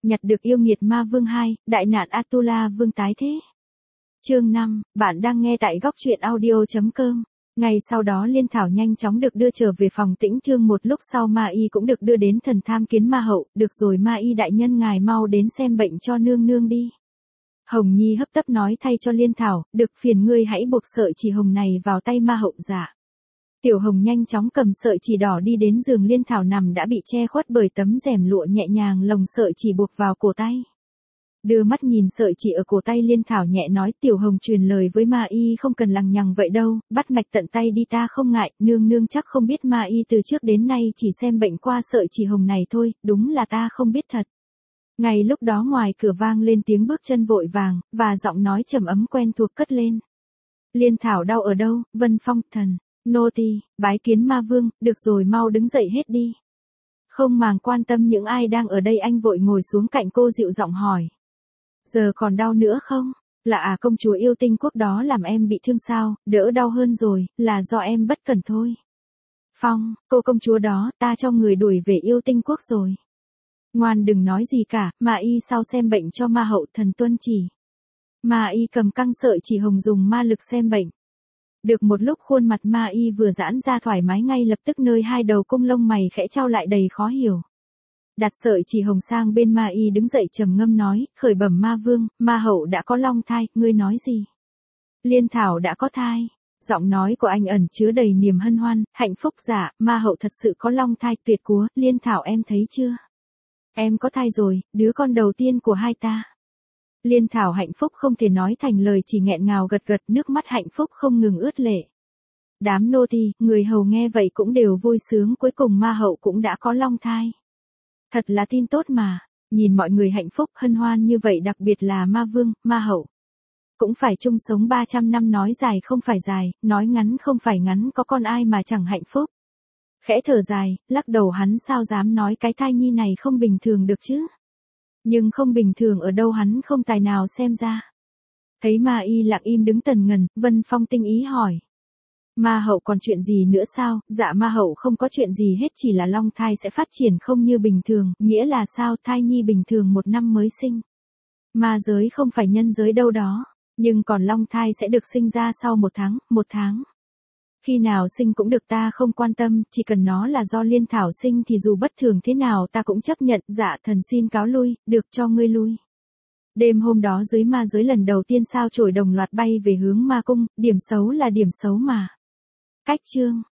nhặt được yêu nghiệt ma vương 2, đại nạn Atula vương tái thế. Chương 5, bạn đang nghe tại góc truyện audio.com. Ngày sau đó Liên Thảo nhanh chóng được đưa trở về phòng tĩnh thương, một lúc sau Ma Y cũng được đưa đến thần tham kiến ma hậu, được rồi Ma Y đại nhân ngài mau đến xem bệnh cho nương nương đi. Hồng Nhi hấp tấp nói thay cho Liên Thảo, được phiền ngươi hãy buộc sợi chỉ hồng này vào tay ma hậu. Dạ. Tiểu Hồng nhanh chóng cầm sợi chỉ đỏ đi đến giường Liên Thảo nằm đã bị che khuất bởi tấm rèm lụa, nhẹ nhàng lồng sợi chỉ buộc vào cổ tay. Đưa mắt nhìn sợi chỉ ở cổ tay, Liên Thảo nhẹ nói, Tiểu Hồng truyền lời với Ma Y không cần lằng nhằng vậy đâu, bắt mạch tận tay đi ta không ngại, nương nương chắc không biết Ma Y từ trước đến nay chỉ xem bệnh qua sợi chỉ hồng này thôi, đúng là ta không biết thật. Ngay lúc đó ngoài cửa vang lên tiếng bước chân vội vàng, và giọng nói trầm ấm quen thuộc cất lên. Liên Thảo đau ở đâu? Vân Phong, thần, nô tỳ bái kiến ma vương, được rồi mau đứng dậy hết đi. Không màng quan tâm những ai đang ở đây, anh vội ngồi xuống cạnh cô dịu giọng hỏi. Giờ còn đau nữa không? Là công chúa yêu tinh quốc đó làm em bị thương sao? Đỡ đau hơn rồi, là do em bất cẩn thôi. Phong, cô công chúa đó, ta cho người đuổi về yêu tinh quốc rồi. Ngoan đừng nói gì cả, Ma Y sau xem bệnh cho ma hậu, thần tuân chỉ. Ma Y cầm căng sợi chỉ hồng dùng ma lực xem bệnh. Được một lúc khuôn mặt Ma Y vừa giãn ra thoải mái, ngay lập tức nơi hai đầu cung lông mày khẽ trao lại đầy khó hiểu. Đặt sợi chỉ hồng sang bên Ma Y đứng dậy trầm ngâm nói, khởi bẩm ma vương, ma hậu đã có long thai, ngươi nói gì? Liên Thảo đã có thai. Giọng nói của anh ẩn chứa đầy niềm hân hoan, hạnh phúc. Dạ, ma hậu thật sự có long thai, tuyệt cúa, Liên Thảo em thấy chưa? Em có thai rồi, đứa con đầu tiên của hai ta. Liên Thảo hạnh phúc không thể nói thành lời, chỉ nghẹn ngào gật gật, nước mắt hạnh phúc không ngừng ướt lệ. Đám nô tỳ, người hầu nghe vậy cũng đều vui sướng, cuối cùng ma hậu cũng đã có long thai. Thật là tin tốt mà, nhìn mọi người hạnh phúc hân hoan như vậy, đặc biệt là ma vương, ma hậu. Cũng phải chung sống 300 năm, nói dài không phải dài, nói ngắn không phải ngắn, có con ai mà chẳng hạnh phúc. Khẽ thở dài, lắc đầu hắn sao dám nói cái thai nhi này không bình thường được chứ. Nhưng không bình thường ở đâu hắn không tài nào xem ra. Thấy Ma Y lặng im đứng tần ngần, Vân Phong tinh ý hỏi. Ma hậu còn chuyện gì nữa sao? Dạ ma hậu không có chuyện gì hết, chỉ là long thai sẽ phát triển không như bình thường. Nghĩa là sao? Thai nhi bình thường 1 năm mới sinh. Ma giới không phải nhân giới đâu đó. Nhưng còn long thai sẽ được sinh ra sau 1 tháng, 1 tháng. Khi nào sinh cũng được, ta không quan tâm, chỉ cần nó là do Liên Thảo sinh thì dù bất thường thế nào ta cũng chấp nhận. Dạ thần xin cáo lui, được cho ngươi lui. Đêm hôm đó dưới ma giới lần đầu tiên sao chổi đồng loạt bay về hướng ma cung, điểm xấu là điểm xấu mà. Cách chương